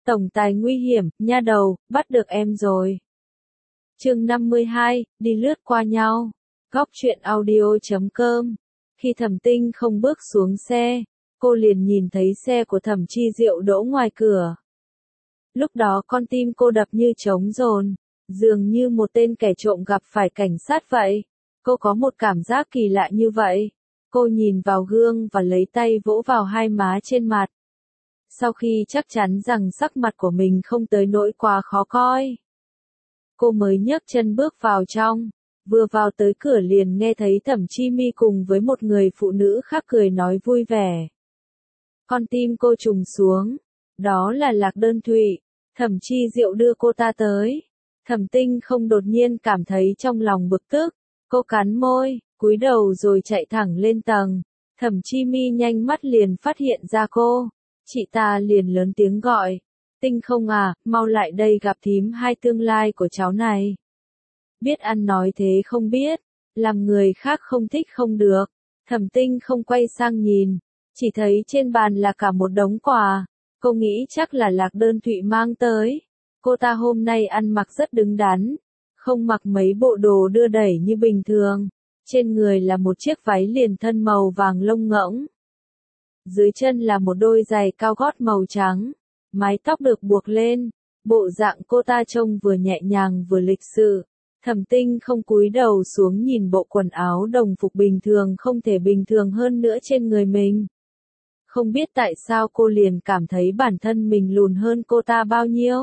Tổng tài nguy hiểm, nha đầu, bắt được em rồi. Chương 52, đi lướt qua nhau. Góc truyện audio.com. Khi Thẩm Tinh không bước xuống xe, cô liền nhìn thấy xe của Thẩm Chi Diệu đỗ ngoài cửa. Lúc đó con tim cô đập như trống dồn, dường như một tên kẻ trộm gặp phải cảnh sát vậy. Cô có một cảm giác kỳ lạ như vậy. Cô nhìn vào gương và lấy tay vỗ vào hai má trên mặt. Sau khi chắc chắn rằng sắc mặt của mình không tới nỗi quá khó coi, cô mới nhấc chân bước vào trong. Vừa vào tới cửa liền nghe thấy Thẩm Chi Mi cùng với một người phụ nữ khác cười nói vui vẻ. Con tim cô trùng xuống. Đó là Lạc Đơn Thụy. Thẩm Chi Diệu đưa cô ta tới. Thẩm Tinh không đột nhiên cảm thấy trong lòng bực tức. Cô cắn môi, cúi đầu rồi chạy thẳng lên tầng. Thẩm Chi Mi nhanh mắt liền phát hiện ra cô. Chị ta liền lớn tiếng gọi. Tinh không à, mau lại đây gặp thím hai tương lai của cháu này. Biết ăn nói thế không biết, làm người khác không thích không được. Thẩm Tinh không quay sang nhìn, chỉ thấy trên bàn là cả một đống quà. Cô nghĩ chắc là Lạc Đơn Thụy mang tới. Cô ta hôm nay ăn mặc rất đứng đắn, không mặc mấy bộ đồ đưa đẩy như bình thường. Trên người là một chiếc váy liền thân màu vàng lông ngỗng. Dưới chân là một đôi giày cao gót màu trắng, mái tóc được buộc lên, bộ dạng cô ta trông vừa nhẹ nhàng vừa lịch sự. Thẩm Tinh không cúi đầu xuống nhìn bộ quần áo đồng phục bình thường không thể bình thường hơn nữa trên người mình. Không biết tại sao cô liền cảm thấy bản thân mình lùn hơn cô ta bao nhiêu.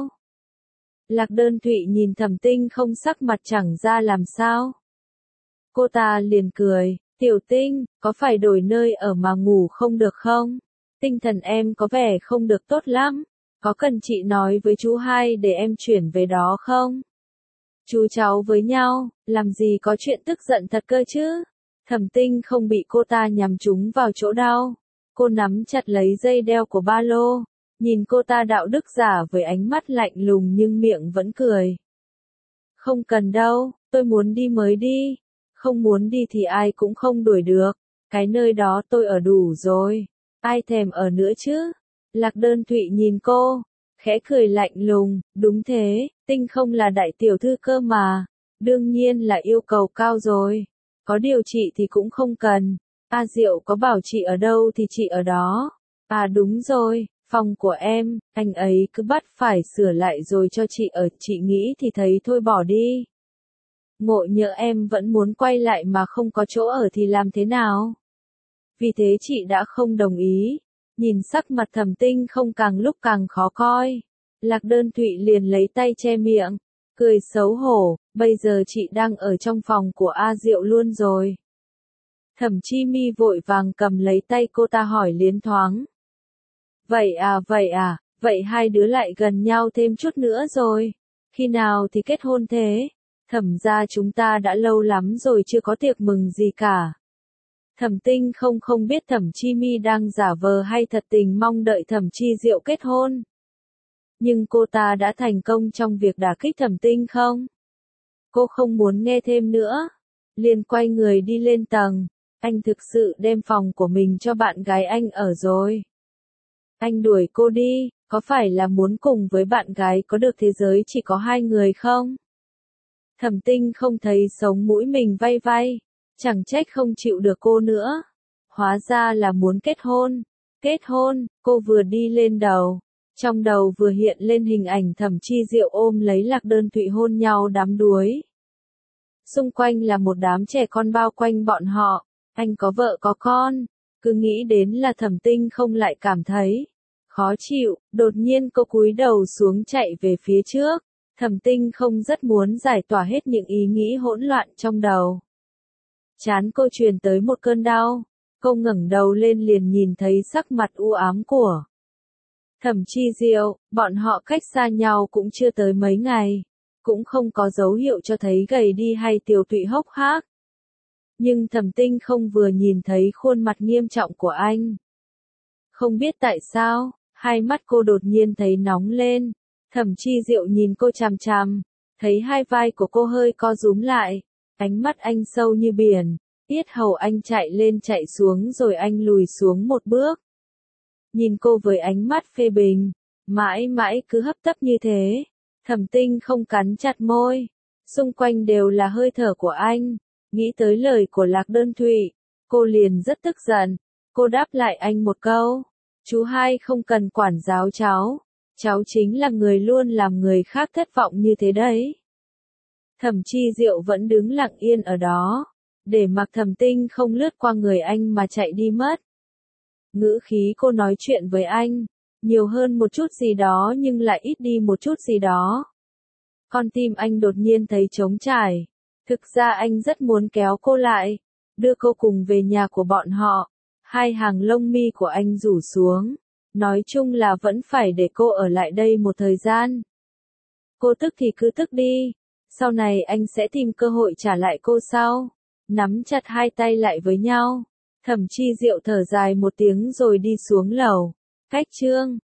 Lạc Đơn Thụy nhìn Thẩm Tinh không sắc mặt chẳng ra làm sao. Cô ta liền cười. Tiểu Tinh, có phải đổi nơi ở mà ngủ không được không? Tinh thần em có vẻ không được tốt lắm. Có cần chị nói với chú hai để em chuyển về đó không? Chú cháu với nhau, làm gì có chuyện tức giận thật cơ chứ? Thẩm Tinh không bị cô ta nhắm trúng vào chỗ đau. Cô nắm chặt lấy dây đeo của ba lô, nhìn cô ta đạo đức giả với ánh mắt lạnh lùng nhưng miệng vẫn cười. Không cần đâu, tôi muốn đi mới đi. Không muốn đi thì ai cũng không đuổi được. Cái nơi đó tôi ở đủ rồi. Ai thèm ở nữa chứ? Lạc Đơn Thụy nhìn cô, khẽ cười lạnh lùng. Đúng thế, Tinh không là đại tiểu thư cơ mà. Đương nhiên là yêu cầu cao rồi. Có điều chị thì cũng không cần. A Diệu có bảo chị ở đâu thì chị ở đó. À đúng rồi, phòng của em, anh ấy cứ bắt phải sửa lại rồi cho chị ở. Chị nghĩ thì thấy thôi bỏ đi. Ngộ nhỡ em vẫn muốn quay lại mà không có chỗ ở thì làm thế nào? Vì thế chị đã không đồng ý. Nhìn sắc mặt Thẩm Tinh không càng lúc càng khó coi. Lạc Đơn Thụy liền lấy tay che miệng, cười xấu hổ, bây giờ chị đang ở trong phòng của A Diệu luôn rồi. Thẩm Chi Mi vội vàng cầm lấy tay cô ta hỏi liến thoáng. Vậy à, vậy hai đứa lại gần nhau thêm chút nữa rồi. Khi nào thì kết hôn thế? Thẩm gia chúng ta đã lâu lắm rồi chưa có tiệc mừng gì cả. Thẩm Tinh không biết Thẩm Chi Mi đang giả vờ hay thật tình mong đợi Thẩm Chi Diệu kết hôn. Nhưng cô ta đã thành công trong việc đả kích Thẩm Tinh không? Cô không muốn nghe thêm nữa. Liền quay người đi lên tầng. Anh thực sự đem phòng của mình cho bạn gái anh ở rồi. Anh đuổi cô đi, có phải là muốn cùng với bạn gái có được thế giới chỉ có hai người không? Thẩm Tinh không thấy sống mũi mình vay vay, chẳng trách không chịu được cô nữa. Hóa ra là muốn kết hôn. Kết hôn, cô vừa đi lên đầu. Trong đầu vừa hiện lên hình ảnh Thẩm Chi Diệu ôm lấy Lạc Đơn Thụy hôn nhau đắm đuối. Xung quanh là một đám trẻ con bao quanh bọn họ. Anh có vợ có con. Cứ nghĩ đến là Thẩm Tinh không lại cảm thấy khó chịu. Đột nhiên cô cúi đầu xuống chạy về phía trước. Thẩm Tinh không rất muốn giải tỏa hết những ý nghĩ hỗn loạn trong đầu. Trán cô truyền tới một cơn đau. Cô ngẩng đầu lên liền nhìn thấy sắc mặt u ám của Thẩm Chi Diệu. Bọn họ cách xa nhau cũng chưa tới mấy ngày. Cũng không có dấu hiệu cho thấy gầy đi hay tiều tụy hốc hác. Nhưng Thẩm Tinh không vừa nhìn thấy khuôn mặt nghiêm trọng của anh. Không biết tại sao, hai mắt cô đột nhiên thấy nóng lên. Thẩm Chi Diệu nhìn cô chằm chằm, thấy hai vai của cô hơi co rúm lại, ánh mắt anh sâu như biển, yết hầu anh chạy lên chạy xuống rồi anh lùi xuống một bước. Nhìn cô với ánh mắt phê bình, Mãi mãi cứ hấp tấp như thế. Thẩm Tinh không cắn chặt môi. Xung quanh đều là hơi thở của anh. Nghĩ tới lời của Lạc Đơn Thụy, cô liền rất tức giận. Cô đáp lại anh một câu. Chú hai không cần quản giáo cháu. Cháu chính là người luôn làm người khác thất vọng như thế đấy. Thẩm Chi Diệu vẫn đứng lặng yên ở đó. Để mặc Thẩm Tinh không lướt qua người anh mà chạy đi mất. Ngữ khí cô nói chuyện với anh. Nhiều hơn một chút gì đó nhưng lại ít đi một chút gì đó. Con tim anh đột nhiên thấy trống trải. Thực ra anh rất muốn kéo cô lại. Đưa cô cùng về nhà của bọn họ. Hai hàng lông mi của anh rủ xuống. Nói chung là vẫn phải để cô ở lại đây một thời gian. Cô tức thì cứ tức đi. Sau này anh sẽ tìm cơ hội trả lại cô sau. Nắm chặt hai tay lại với nhau. Thẩm Chi Diệu thở dài một tiếng rồi đi xuống lầu. Cách chương